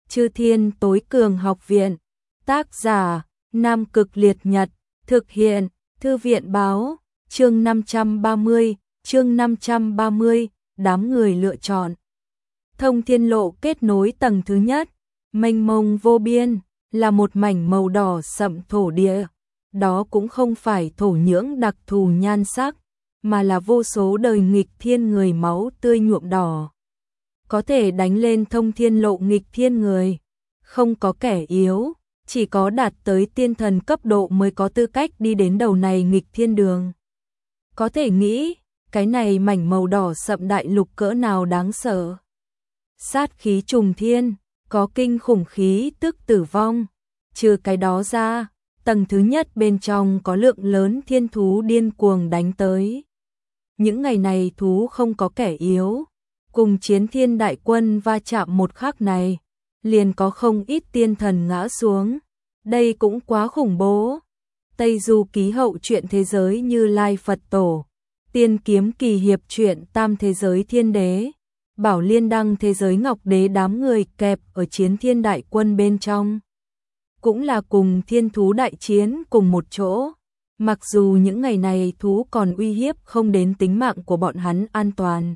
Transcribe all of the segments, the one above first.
Chư Thiên Tối Cường Học Viện. Tác giả: Nam Cực Liệt Nhật. Thực hiện: Thư viện báo. Chương 530, đám người lựa chọn. Thông thiên lộ kết nối tầng thứ nhất, mênh mông vô biên, là một mảnh màu đỏ sậm thổ địa. Đó cũng không phải thổ nhưỡng đặc thù nhan sắc, mà là vô số đời nghịch thiên người máu tươi nhuộm đỏ. Có thể đánh lên thông thiên lộ nghịch thiên người, không có kẻ yếu, chỉ có đạt tới tiên thần cấp độ mới có tư cách đi đến đầu này nghịch thiên đường. Có thể nghĩ, cái này mảnh màu đỏ sậm đại lục cỡ nào đáng sợ. Sát khí trùng thiên, có kinh khủng khí tức tử vong. Trừ cái đó ra, tầng thứ nhất bên trong có lượng lớn thiên thú điên cuồng đánh tới. Những ngày này thú không có kẻ yếu, cùng chiến thiên đại quân va chạm một khắc này, liền có không ít tiên thần ngã xuống. Đây cũng quá khủng bố. Tây Du Ký Hậu truyện thế giới Như Lai Phật Tổ, Tiên Kiếm Kỳ Hiệp truyện Tam Thế Giới Thiên Đế, Bảo Liên Đăng thế giới Ngọc Đế đám người kẹp ở chiến thiên đại quân bên trong. Cũng là cùng thiên thú đại chiến cùng một chỗ. Mặc dù những ngày này thú còn uy hiếp không đến tính mạng của bọn hắn an toàn.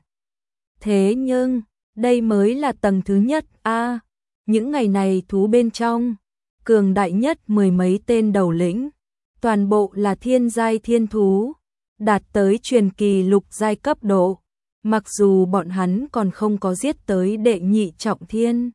Thế nhưng, đây mới là tầng thứ nhất a. Những ngày này thú bên trong, cường đại nhất mười mấy tên đầu lĩnh, toàn bộ là thiên giai thiên thú, đạt tới truyền kỳ lục giai cấp độ. Mặc dù bọn hắn còn không có giết tới đệ nhị trọng thiên,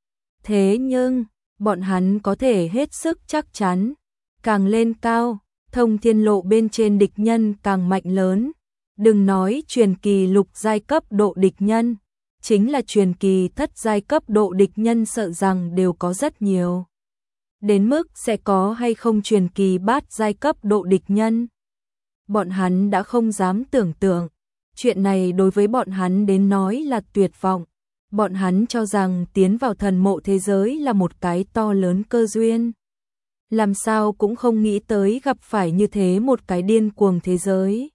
thế nhưng bọn hắn có thể hết sức chắc chắn, càng lên cao, thông thiên lộ bên trên địch nhân càng mạnh lớn. Đừng nói truyền kỳ lục giai cấp độ địch nhân, chính là truyền kỳ thất giai cấp độ địch nhân sợ rằng đều có rất nhiều. Đến mức sẽ có hay không truyền kỳ bát giai cấp độ địch nhân, bọn hắn đã không dám tưởng tượng. Chuyện này đối với bọn hắn đến nói là tuyệt vọng. Bọn hắn cho rằng tiến vào thần mộ thế giới là một cái to lớn cơ duyên. Làm sao cũng không nghĩ tới gặp phải như thế một cái điên cuồng thế giới.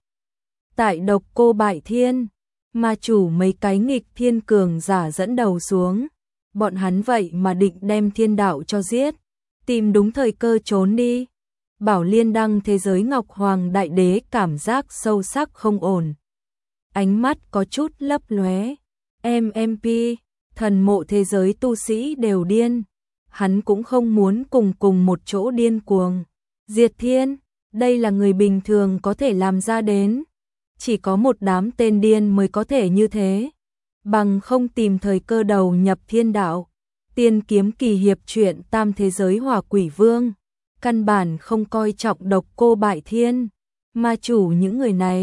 Tại Độc Cô Bại Thiên, ma chủ mấy cái nghịch thiên cường giả dẫn đầu xuống. Bọn hắn vậy mà định đem thiên đạo cho giết, tìm đúng thời cơ trốn đi. Bảo Liên Đăng thế giới Ngọc Hoàng Đại Đế cảm giác sâu sắc không ổn. Ánh mắt có chút lấp lóe. MMP, thần mộ thế giới tu sĩ đều điên. Hắn cũng không muốn cùng một chỗ điên cuồng. Diệt thiên, đây là người bình thường có thể làm ra đến. Chỉ có một đám tên điên mới có thể như thế. Bằng không tìm thời cơ đầu nhập thiên đạo. Tiên Kiếm Kỳ Hiệp truyện Tam Thế Giới Hỏa Quỷ Vương, căn bản không coi trọng Độc Cô Bại Thiên. Ma chủ những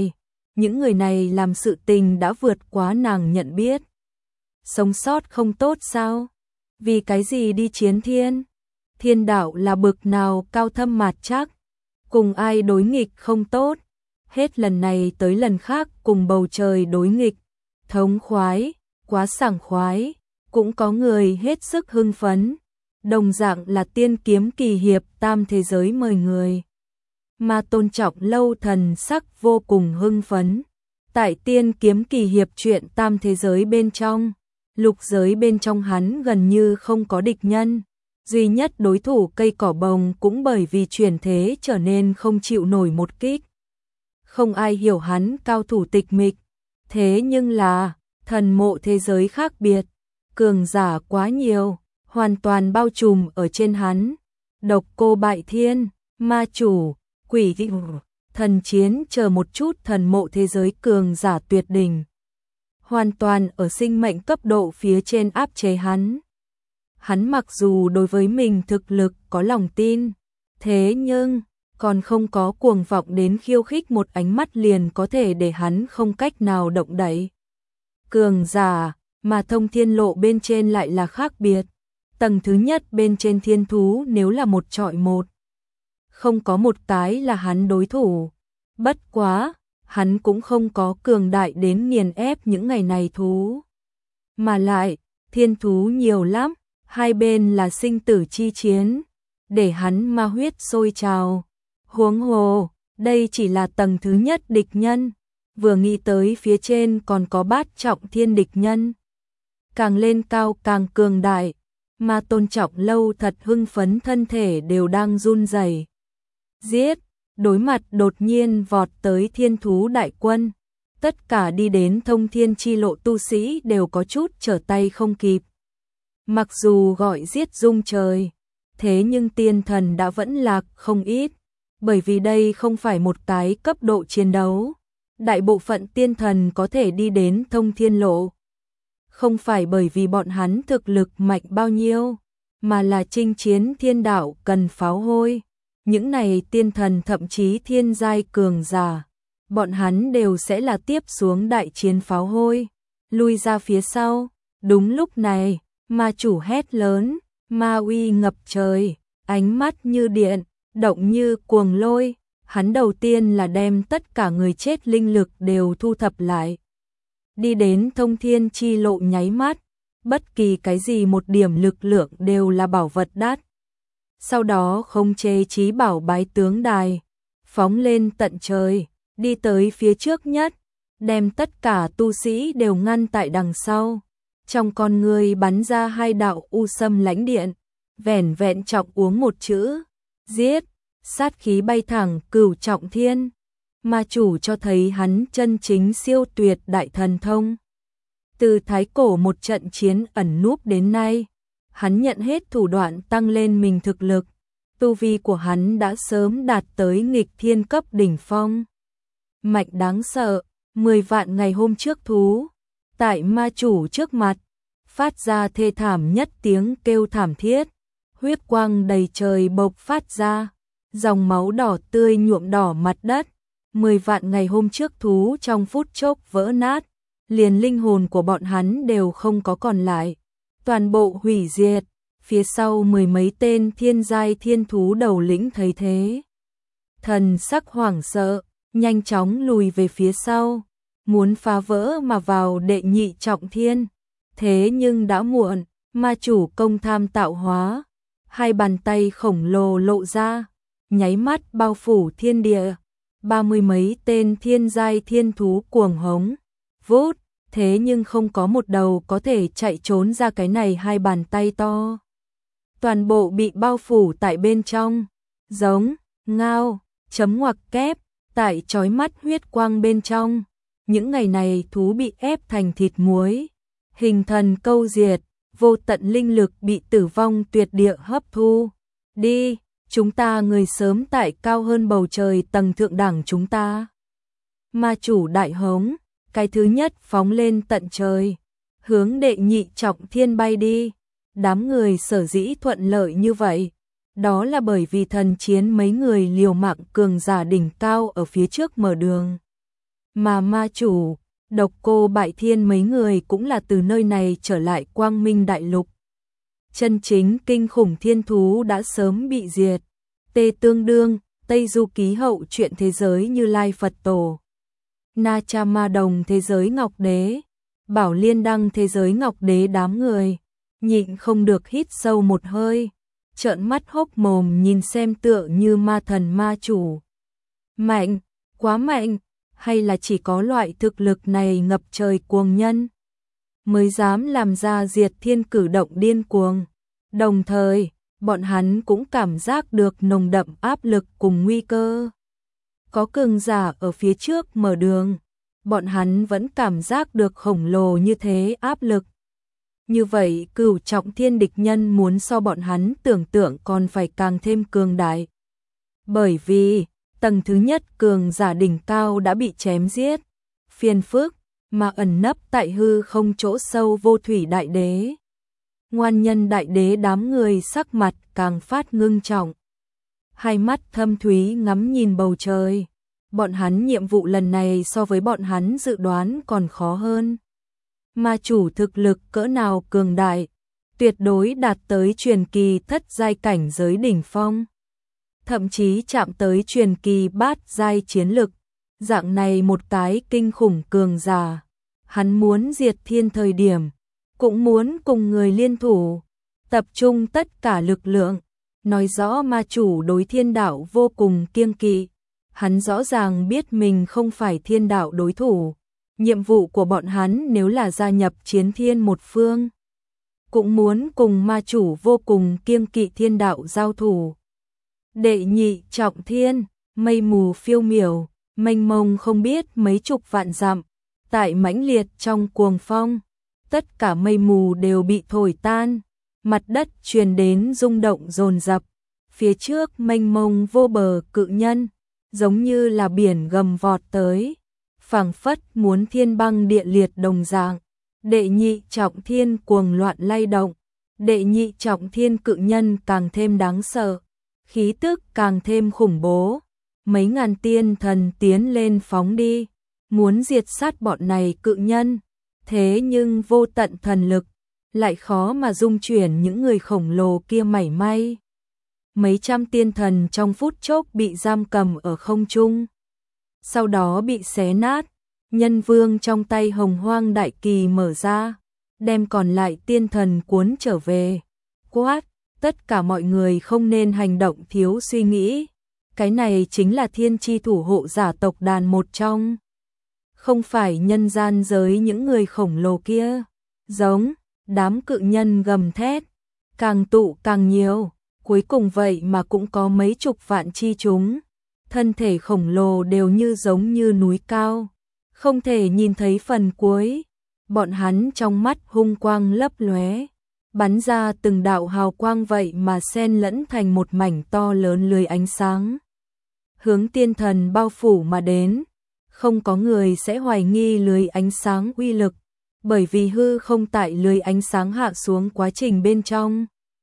người này làm sự tình đã vượt quá nàng nhận biết. Sống sót không tốt sao? Vì cái gì đi chiến thiên? Thiên đạo là bực nào cao thâm mạt chắc, cùng ai đối nghịch không tốt. Hết lần này tới lần khác cùng bầu trời đối nghịch, thống khoái, quá sảng khoái. Cũng có người hết sức hưng phấn, đồng dạng là Tiên Kiếm Kỳ Hiệp Tam Thế Giới mời người. Mà Tôn Trọng Lâu thần sắc vô cùng hưng phấn. Tại Tiên Kiếm Kỳ Hiệp truyện Tam Thế Giới bên trong, lục giới bên trong hắn gần như không có địch nhân. Duy nhất đối thủ Cây Cỏ Bồng cũng bởi vì chuyển thế trở nên không chịu nổi một kích. Không ai hiểu hắn cao thủ tịch mịch. Thế nhưng là, thần mộ thế giới khác biệt. Cường giả quá nhiều, hoàn toàn bao trùm ở trên hắn. Độc Cô Bại Thiên, ma chủ, quỷ thần chiến chờ một chút thần mộ thế giới cường giả tuyệt đỉnh. Hoàn toàn ở sinh mệnh cấp độ phía trên áp chế hắn. Hắn mặc dù đối với mình thực lực có lòng tin, thế nhưng còn không có cuồng vọng đến khiêu khích một ánh mắt liền có thể để hắn không cách nào động đậy. Cường giả, mà thông thiên lộ bên trên lại là khác biệt. Tầng thứ nhất bên trên thiên thú nếu là một chọi một, không có một cái là hắn đối thủ. Bất quá, hắn cũng không có cường đại đến nghiền ép những ngày này thú. Mà lại, thiên thú nhiều lắm, hai bên là sinh tử chi chiến, để hắn ma huyết sôi trào. Huống hồ, đây chỉ là tầng thứ nhất địch nhân, vừa nghĩ tới phía trên còn có bát trọng thiên địch nhân. Càng lên cao càng cường đại, mà Tôn Trọng Lâu thật hưng phấn, thân thể đều đang run rẩy. Giết, đối mặt đột nhiên vọt tới thiên thú đại quân, tất cả đi đến thông thiên chi lộ tu sĩ đều có chút trở tay không kịp. Mặc dù gọi giết rung trời, thế nhưng tiên thần đã vẫn lạc không ít, bởi vì đây không phải một cái cấp độ chiến đấu. Đại bộ phận tiên thần có thể đi đến thông thiên lộ, không phải bởi vì bọn hắn thực lực mạnh bao nhiêu, mà là chinh chiến thiên đạo cần pháo hôi. Những này tiên thần thậm chí thiên giai cường giả, bọn hắn đều sẽ là tiếp xuống đại chiến pháo hôi, lui ra phía sau. Đúng lúc này, ma chủ hét lớn, ma uy ngập trời, ánh mắt như điện, động như cuồng lôi. Hắn đầu tiên là đem tất cả người chết linh lực đều thu thập lại. Đi đến thông thiên chi lộ nháy mắt, bất kỳ cái gì một điểm lực lượng đều là bảo vật đắt. Sau đó không chế chí bảo bái tướng đài, phóng lên tận trời, đi tới phía trước nhất, đem tất cả tu sĩ đều ngăn tại đằng sau. Trong con người bắn ra hai đạo u sâm lãnh điện, vẻn vẹn trọng uống một chữ, giết, sát khí bay thẳng Cửu Trọng Thiên. Ma chủ cho thấy hắn chân chính siêu tuyệt đại thần thông. Từ thái cổ một trận chiến ẩn núp đến nay, hắn nhận hết thủ đoạn tăng lên mình thực lực. Tu vi của hắn đã sớm đạt tới nghịch thiên cấp đỉnh phong. Mạnh đáng sợ, 10 vạn ngày hôm trước thú, tại ma chủ trước mặt, phát ra thê thảm nhất tiếng kêu thảm thiết, huyết quang đầy trời bộc phát ra, dòng máu đỏ tươi nhuộm đỏ mặt đất. 10 vạn ngày hôm trước thú trong phút chốc vỡ nát, liền linh hồn của bọn hắn đều không có còn lại, toàn bộ hủy diệt. Phía sau mười mấy tên thiên giai thiên thú đầu lĩnh thấy thế, thần sắc hoảng sợ, nhanh chóng lùi về phía sau, muốn phá vỡ mà vào đệ nhị trọng thiên. Thế nhưng đã muộn, ma chủ công tham tạo hóa, hai bàn tay khổng lồ lộ ra, nháy mắt bao phủ thiên địa. 30 mấy tên thiên giai thiên thú cuồng hống, vút, thế nhưng không có một đầu có thể chạy trốn ra cái này hai bàn tay to. Toàn bộ bị bao phủ tại bên trong, giống, ngao, chấm ngoặc kép, tại chói mắt huyết quang bên trong. Những ngày này thú bị ép thành thịt muối, hình thần câu diệt, vô tận linh lực bị tử vong tuyệt địa hấp thu. Đi, chúng ta người sớm tại cao hơn bầu trời tầng thượng đẳng chúng ta. Ma chủ đại hống, cái thứ nhất phóng lên tận trời, hướng đệ nhị trọng thiên bay đi. Đám người sở dĩ thuận lợi như vậy, đó là bởi vì thần chiến mấy người liều mạng cường giả đỉnh cao ở phía trước mở đường. Mà ma chủ, Độc Cô Bại Thiên mấy người cũng là từ nơi này trở lại Quang Minh Đại Lục. Chân chính kinh khủng thiên thú đã sớm bị diệt. Tê Tương Đương, Tây Du Ký Hậu Truyện thế giới Như Lai Phật Tổ, Na Cha Ma Đồng thế giới Ngọc Đế, Bảo Liên Đăng thế giới Ngọc Đế, đám người nhịn không được hít sâu một hơi, trợn mắt hốc mồm nhìn xem tựa như ma thần ma chủ. Mạnh, quá mạnh, hay là chỉ có loại thực lực này ngập trời cuồng nhân mới dám làm ra diệt thiên cử động điên cuồng. Đồng thời, bọn hắn cũng cảm giác được nồng đậm áp lực cùng nguy cơ. Có cường giả ở phía trước mở đường, bọn hắn vẫn cảm giác được khổng lồ như thế áp lực. Như vậy Cửu Trọng Thiên địch nhân muốn so bọn hắn tưởng tượng còn phải càng thêm cường đại. Bởi vì, tầng thứ nhất cường giả đỉnh cao đã bị chém giết, phiền phức, mà ẩn nấp tại hư không chỗ sâu Vô Thủy Đại Đế. Ngoan Nhân Đại Đế đám người sắc mặt càng phát ngưng trọng. Hai mắt thâm thúy ngắm nhìn bầu trời. Bọn hắn nhiệm vụ lần này so với bọn hắn dự đoán còn khó hơn. Ma chủ thực lực cỡ nào cường đại, tuyệt đối đạt tới truyền kỳ thất giai cảnh giới đỉnh phong. Thậm chí chạm tới truyền kỳ bát giai chiến lực. Dạng này một cái kinh khủng cường giả, hắn muốn diệt thiên thời điểm, cũng muốn cùng người liên thủ, tập trung tất cả lực lượng, nói rõ ma chủ đối thiên đạo vô cùng kiêng kỵ. Hắn rõ ràng biết mình không phải thiên đạo đối thủ. Nhiệm vụ của bọn hắn nếu là gia nhập chiến thiên một phương, cũng muốn cùng ma chủ vô cùng kiêng kỵ thiên đạo giao thủ. Đệ nhị trọng thiên, mây mù phiêu miểu, mênh mông không biết mấy chục vạn dặm, tại mãnh liệt trong cuồng phong, tất cả mây mù đều bị thổi tan, mặt đất truyền đến rung động dồn dập, phía trước mênh mông vô bờ cự nhân, giống như là biển gầm vọt tới, phảng phất muốn thiên băng địa liệt đồng dạng. Đệ nhị trọng thiên cuồng loạn lay động, đệ nhị trọng thiên cự nhân càng thêm đáng sợ, khí tức càng thêm khủng bố, mấy ngàn tiên thần tiến lên phóng đi, muốn diệt sát bọn này cự nhân, thế nhưng vô tận thần lực, lại khó mà dung chuyển những người khổng lồ kia mảy may. Mấy trăm tiên thần trong phút chốc bị giam cầm ở không trung, sau đó bị xé nát. Nhân vương trong tay Hồng Hoang đại kỳ mở ra, đem còn lại tiên thần cuốn trở về. Quát, tất cả mọi người không nên hành động thiếu suy nghĩ. Cái này chính là thiên chi thủ hộ giả tộc đàn một trong. Không phải nhân gian giới những người khổng lồ kia. Giống, đám cự nhân gầm thét, càng tụ càng nhiều, cuối cùng vậy mà cũng có mấy chục vạn chi chúng. Thân thể khổng lồ đều như giống như núi cao. Không thể nhìn thấy phần cuối, bọn hắn trong mắt hung quang lấp lóe, bắn ra từng đạo hào quang vậy mà xen lẫn thành một mảnh to lớn lưới ánh sáng. Hướng tiên thần bao phủ mà đến, không có người sẽ hoài nghi lưới ánh sáng uy lực, bởi vì hư không tại lưới ánh sáng hạ xuống quá trình bên trong.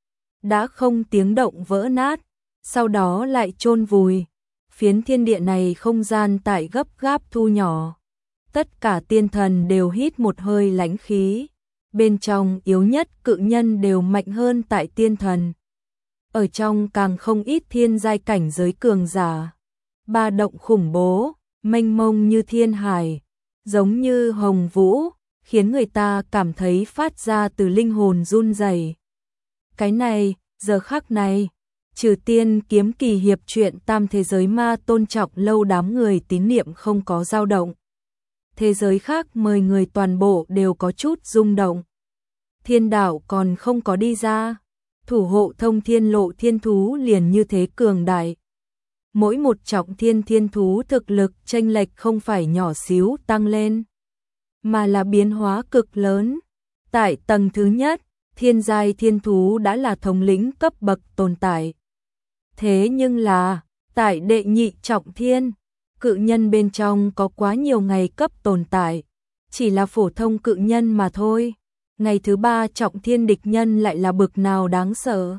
Đã không tiếng động vỡ nát, sau đó lại chôn vùi, phiến thiên địa này không gian tại gấp gáp thu nhỏ. Tất cả tiên thần đều hít một hơi lãnh khí, bên trong yếu nhất cự nhân đều mạnh hơn tại tiên thần. Ở trong càng không ít thiên giai cảnh giới cường giả, ba động khủng bố, mênh mông như thiên hải, giống như hồng vũ, khiến người ta cảm thấy phát ra từ linh hồn run rẩy. Cái này, giờ khắc này, trừ tiên kiếm kỳ hiệp truyện tam thế giới ma tôn trọng lâu đám người tín niệm không có dao động. Thế giới khác mời người toàn bộ đều có chút rung động. Thiên đạo còn không có đi ra, thủ hộ thông thiên lộ thiên thú liền như thế cường đại. Mỗi một trọng thiên thiên thú thực lực chênh lệch không phải nhỏ xíu tăng lên, mà là biến hóa cực lớn. Tại tầng thứ nhất, thiên giai thiên thú đã là thống lĩnh cấp bậc tồn tại. Thế nhưng là, tại đệ nhị trọng thiên, cự nhân bên trong có quá nhiều ngày cấp tồn tại, chỉ là phổ thông cự nhân mà thôi. Ngày thứ ba trọng thiên địch nhân lại là bực nào đáng sợ.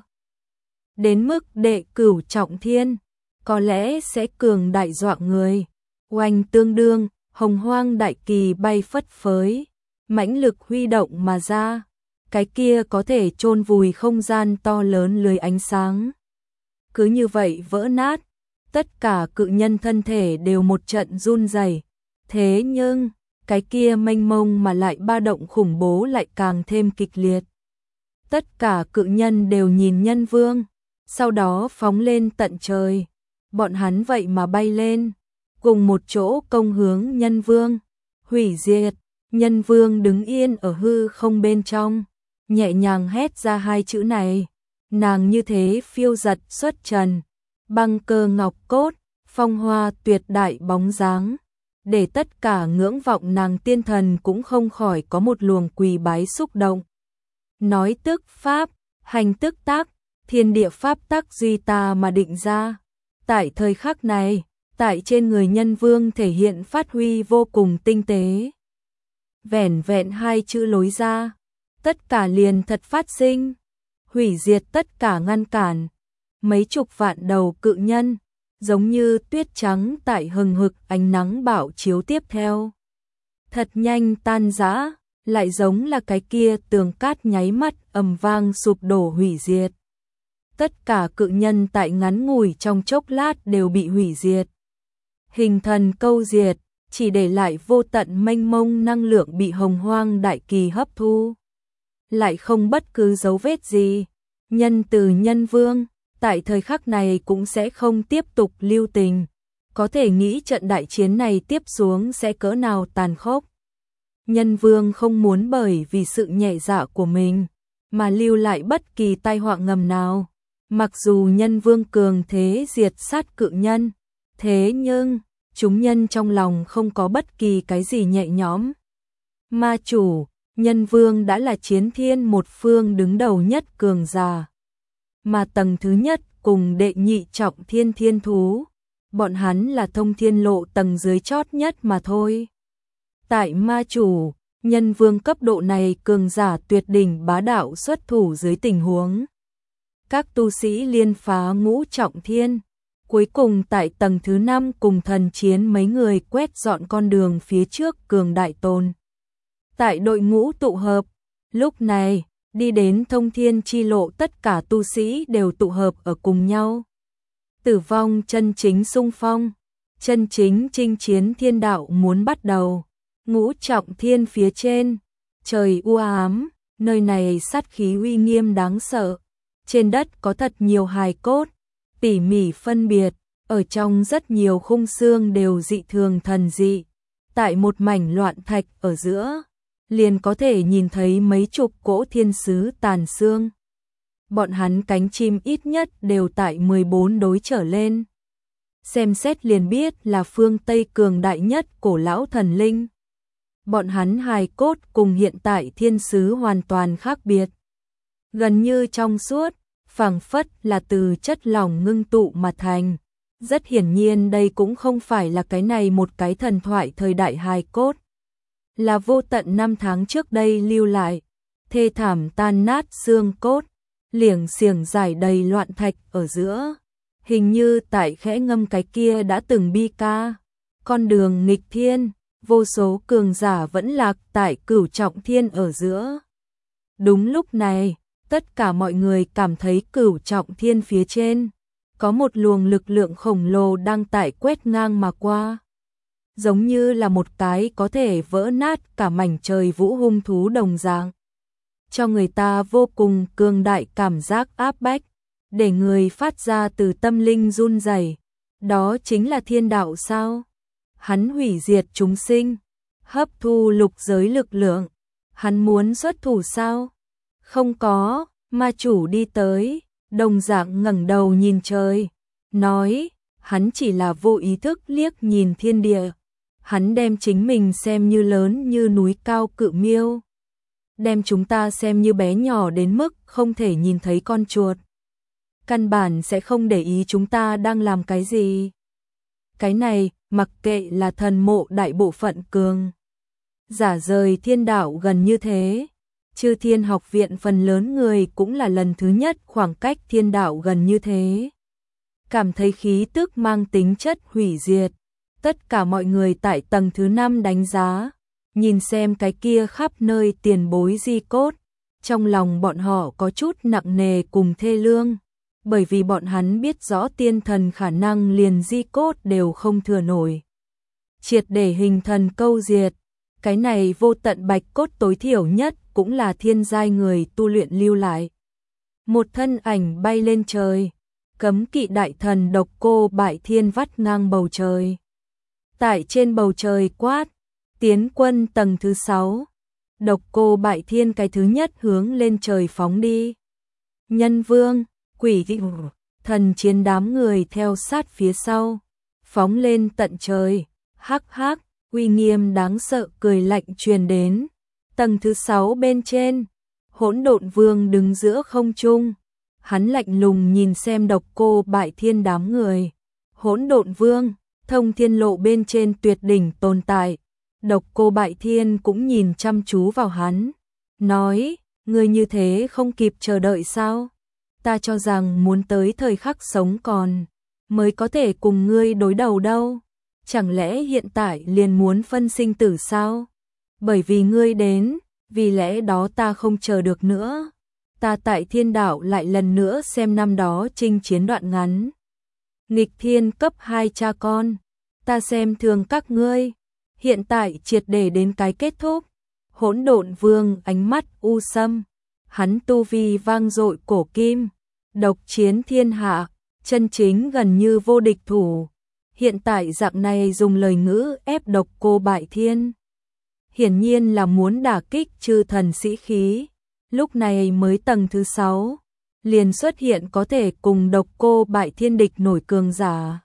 Đến mức đệ cửu trọng thiên, có lẽ sẽ cường đại dọa người. Oanh tương đương, hồng hoang đại kỳ bay phất phới, mãnh lực huy động mà ra. Cái kia có thể chôn vùi không gian to lớn lưới ánh sáng. Cứ như vậy vỡ nát. Tất cả cự nhân thân thể đều một trận run rẩy. Thế nhưng, cái kia mênh mông mà lại ba động khủng bố lại càng thêm kịch liệt. Tất cả cự nhân đều nhìn nhân vương, sau đó phóng lên tận trời. Bọn hắn vậy mà bay lên, cùng một chỗ công hướng nhân vương, hủy diệt. Nhân vương đứng yên ở hư không bên trong, nhẹ nhàng hét ra hai chữ này. Nàng như thế phiêu giật xuất trần. Băng cơ ngọc cốt, phong hoa tuyệt đại bóng dáng, để tất cả ngưỡng vọng nàng tiên thần cũng không khỏi có một luồng quỳ bái xúc động. Nói tức pháp, hành tức tác, thiên địa pháp tắc duy ta mà định ra. Tại thời khắc này, tại trên người nhân vương thể hiện phát huy vô cùng tinh tế. Vẻn vẹn hai chữ lối ra, tất cả liền thật phát sinh, hủy diệt tất cả ngăn cản. Mấy chục vạn đầu cự nhân, giống như tuyết trắng tại hừng hực ánh nắng bạo chiếu tiếp theo. Thật nhanh tan rã, lại giống là cái kia tường cát nháy mắt ầm vang sụp đổ hủy diệt. Tất cả cự nhân tại ngắn ngủi trong chốc lát đều bị hủy diệt. Hình thần câu diệt, chỉ để lại vô tận mênh mông năng lượng bị hồng hoang đại kỳ hấp thu. Lại không bất cứ dấu vết gì, nhân từ nhân vương. Tại thời khắc này cũng sẽ không tiếp tục lưu tình, có thể nghĩ trận đại chiến này tiếp xuống sẽ cỡ nào tàn khốc. Nhân vương không muốn bởi vì sự nhẹ dạ của mình, mà lưu lại bất kỳ tai họa ngầm nào. Mặc dù nhân vương cường thế diệt sát cự nhân, thế nhưng chúng nhân trong lòng không có bất kỳ cái gì nhẹ nhõm. Ma chủ, nhân vương đã là chiến thiên một phương đứng đầu nhất cường giả, mà tầng thứ nhất cùng đệ nhị trọng thiên thiên thú, bọn hắn là thông thiên lộ tầng dưới chót nhất mà thôi. Tại ma chủ, nhân vương cấp độ này cường giả tuyệt đỉnh bá đạo xuất thủ dưới tình huống các tu sĩ liên phá ngũ trọng thiên, cuối cùng tại tầng thứ 5 cùng thần chiến mấy người quét dọn con đường phía trước cường đại tồn. Tại đội ngũ tụ hợp, lúc này, đi đến thông thiên chi lộ tất cả tu sĩ đều tụ hợp ở cùng nhau. Tử vong chân chính xung phong, chân chính chinh chiến thiên đạo muốn bắt đầu. Ngũ trọng thiên phía trên, trời u ám, nơi này sát khí uy nghiêm đáng sợ. Trên đất có thật nhiều hài cốt, tỉ mỉ phân biệt, ở trong rất nhiều khung xương đều dị thường thần dị. Tại một mảnh loạn thạch ở giữa, liền có thể nhìn thấy mấy chục cỗ thiên sứ tàn xương. Bọn hắn cánh chim ít nhất đều tại 14 đối trở lên. Xem xét liền biết là phương Tây cường đại nhất cổ lão thần linh. Bọn hắn hài cốt cùng hiện tại thiên sứ hoàn toàn khác biệt. Gần như trong suốt, phảng phất là từ chất lỏng ngưng tụ mà thành. Rất hiển nhiên đây cũng không phải là cái này một cái thần thoại thời đại hài cốt. Là vô tận năm tháng trước đây lưu lại, thê thảm tan nát xương cốt, liềng xiềng rải đầy loạn thạch ở giữa. Hình như tại khẽ ngâm cái kia đã từng bi ca. Con đường nghịch thiên, vô số cường giả vẫn lạc tại cửu trọng thiên ở giữa. Đúng lúc này, tất cả mọi người cảm thấy cửu trọng thiên phía trên có một luồng lực lượng khổng lồ đang tại quét ngang mà qua. Giống như là một cái có thể vỡ nát cả mảnh trời vũ hung thú đồng dạng. Cho người ta vô cùng cường đại cảm giác áp bách, để người phát ra từ tâm linh run rẩy. Đó chính là thiên đạo sao? Hắn hủy diệt chúng sinh, hấp thu lục giới lực lượng. Hắn muốn xuất thủ sao? Không có, ma chủ đi tới, đồng dạng ngẩng đầu nhìn trời, nói, hắn chỉ là vô ý thức liếc nhìn thiên địa. Hắn đem chính mình xem như lớn như núi cao cự miêu, đem chúng ta xem như bé nhỏ đến mức không thể nhìn thấy con chuột. Căn bản sẽ không để ý chúng ta đang làm cái gì. Cái này, mặc kệ là thần mộ đại bộ phận cường giả rời thiên đạo gần như thế, Chư Thiên Học Viện phần lớn người cũng là lần thứ nhất khoảng cách thiên đạo gần như thế. Cảm thấy khí tức mang tính chất hủy diệt. Tất cả mọi người tại tầng thứ 5 đánh giá, nhìn xem cái kia khắp nơi tiền bối di cốt. Trong lòng bọn họ có chút nặng nề cùng thê lương, bởi vì bọn hắn biết rõ tiên thần khả năng liền di cốt đều không thừa nổi. Triệt để hình thần câu diệt, cái này vô tận bạch cốt tối thiểu nhất cũng là thiên giai người tu luyện lưu lại. Một thân ảnh bay lên trời, cấm kỵ đại thần Độc Cô Bại Thiên vắt ngang bầu trời. Tại trên bầu trời quát, tiến quân tầng thứ 6. Độc Cô Bại Thiên cái thứ nhất hướng lên trời phóng đi. Nhân vương, quỷ thần chiến đám người theo sát phía sau, phóng lên tận trời. Hắc hắc, uy nghiêm đáng sợ cười lạnh truyền đến. Tầng thứ 6 bên trên, Hỗn Độn Vương đứng giữa không trung. Hắn lạnh lùng nhìn xem Độc Cô Bại Thiên đám người. Hỗn Độn Vương, thông thiên lộ bên trên tuyệt đỉnh tồn tại. Độc Cô Bại Thiên cũng nhìn chăm chú vào hắn, nói, ngươi như thế không kịp chờ đợi sao? Ta cho rằng muốn tới thời khắc sống còn, mới có thể cùng ngươi đối đầu đâu. Chẳng lẽ hiện tại liền muốn phân sinh tử sao? Bởi vì ngươi đến, vì lẽ đó ta không chờ được nữa. Ta tại thiên đạo lại lần nữa xem năm đó chinh chiến đoạn ngắn. Nghịch thiên cấp 2 cha con, ta xem thường các ngươi. Hiện tại triệt để đến cái kết thúc. Hỗn Độn Vương ánh mắt u sâm, hắn tu vi vang dội cổ kim, độc chiến thiên hạ, chân chính gần như vô địch thủ. Hiện tại dạng này dùng lời ngữ ép Độc Cô Bại Thiên, hiển nhiên là muốn đả kích chư thần sĩ khí. Lúc này mới tầng thứ 6, liền xuất hiện có thể cùng Độc Cô Bại Thiên địch nổi cường giả.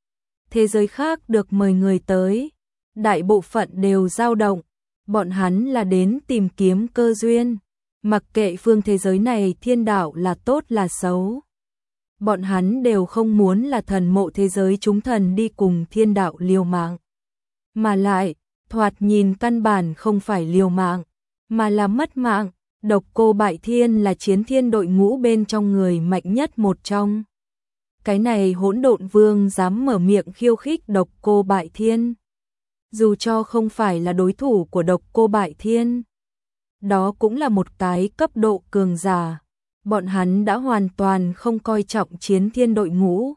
Thế giới khác được mời người tới, đại bộ phận đều dao động, bọn hắn là đến tìm kiếm cơ duyên, mặc kệ phương thế giới này thiên đạo là tốt là xấu. Bọn hắn đều không muốn là thần mộ thế giới chúng thần đi cùng thiên đạo liều mạng. Mà lại, thoạt nhìn căn bản không phải liều mạng, mà là mất mạng. Độc Cô Bại Thiên là chiến thiên đội ngũ bên trong người mạnh nhất một trong. Cái này Hỗn Độn Vương dám mở miệng khiêu khích Độc Cô Bại Thiên. Dù cho không phải là đối thủ của Độc Cô Bại Thiên, đó cũng là một cái cấp độ cường giả. Bọn hắn đã hoàn toàn không coi trọng chiến thiên đội ngũ.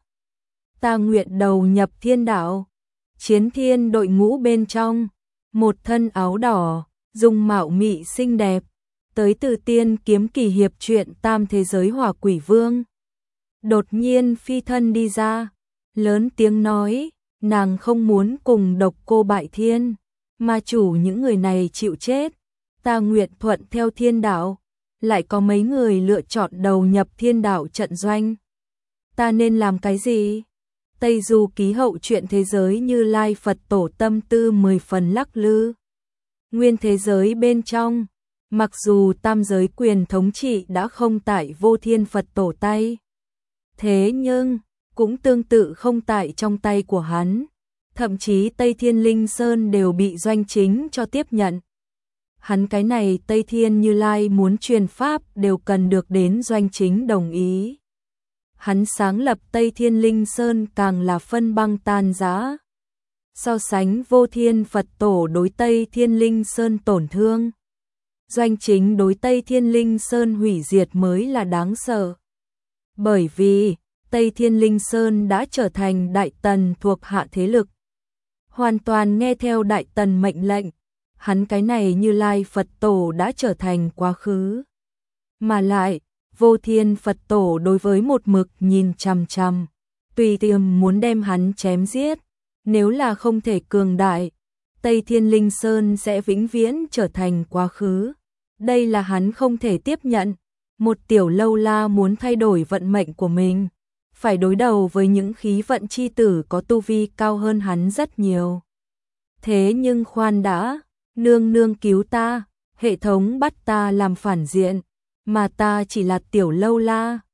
Ta nguyện đầu nhập thiên đạo. Chiến thiên đội ngũ bên trong, một thân áo đỏ, dung mạo mị xinh đẹp, tới từ Tiên Kiếm Kỳ hiệp truyện Tam Thế Giới Hỏa Quỷ Vương. Đột nhiên phi thân đi ra, lớn tiếng nói, nàng không muốn cùng Độc Cô Bại Thiên, mà chủ những người này chịu chết, ta nguyện thuận theo thiên đạo. Lại có mấy người lựa chọn đầu nhập thiên đạo trận doanh. Ta nên làm cái gì? Tây Du Ký hậu truyện thế giới Như Lai Phật Tổ tâm tư 10 phần lắc lư. Nguyên thế giới bên trong, mặc dù tam giới quyền thống trị đã không tại Vô Thiên Phật Tổ tay, thế nhưng cũng tương tự không tại trong tay của hắn, thậm chí Tây Thiên Linh Sơn đều bị Doanh Chính cho tiếp nhận. Hắn cái này Tây Thiên Như Lai muốn truyền pháp đều cần được đến Doanh Chính đồng ý. Hắn sáng lập Tây Thiên Linh Sơn càng là phân băng tan rã. So sánh Vô Thiên Phật Tổ đối Tây Thiên Linh Sơn tổn thương, Doanh Chính đối Tây Thiên Linh Sơn hủy diệt mới là đáng sợ. Bởi vì Tây Thiên Linh Sơn đã trở thành Đại Tần thuộc hạ thế lực, hoàn toàn nghe theo Đại Tần mệnh lệnh. Hắn cái này Như Lai Phật Tổ đã trở thành quá khứ. Mà lại, Vô Thiên Phật Tổ đối với một mực nhìn chằm chằm, tùy tiềm muốn đem hắn chém giết. Nếu là không thể cường đại, Tây Thiên Linh Sơn sẽ vĩnh viễn trở thành quá khứ. Đây là hắn không thể tiếp nhận. Một tiểu lâu la muốn thay đổi vận mệnh của mình, phải đối đầu với những khí vận chi tử có tu vi cao hơn hắn rất nhiều. Thế nhưng khoan đã, nương nương cứu ta, hệ thống bắt ta làm phản diện, mà ta chỉ là tiểu lâu la,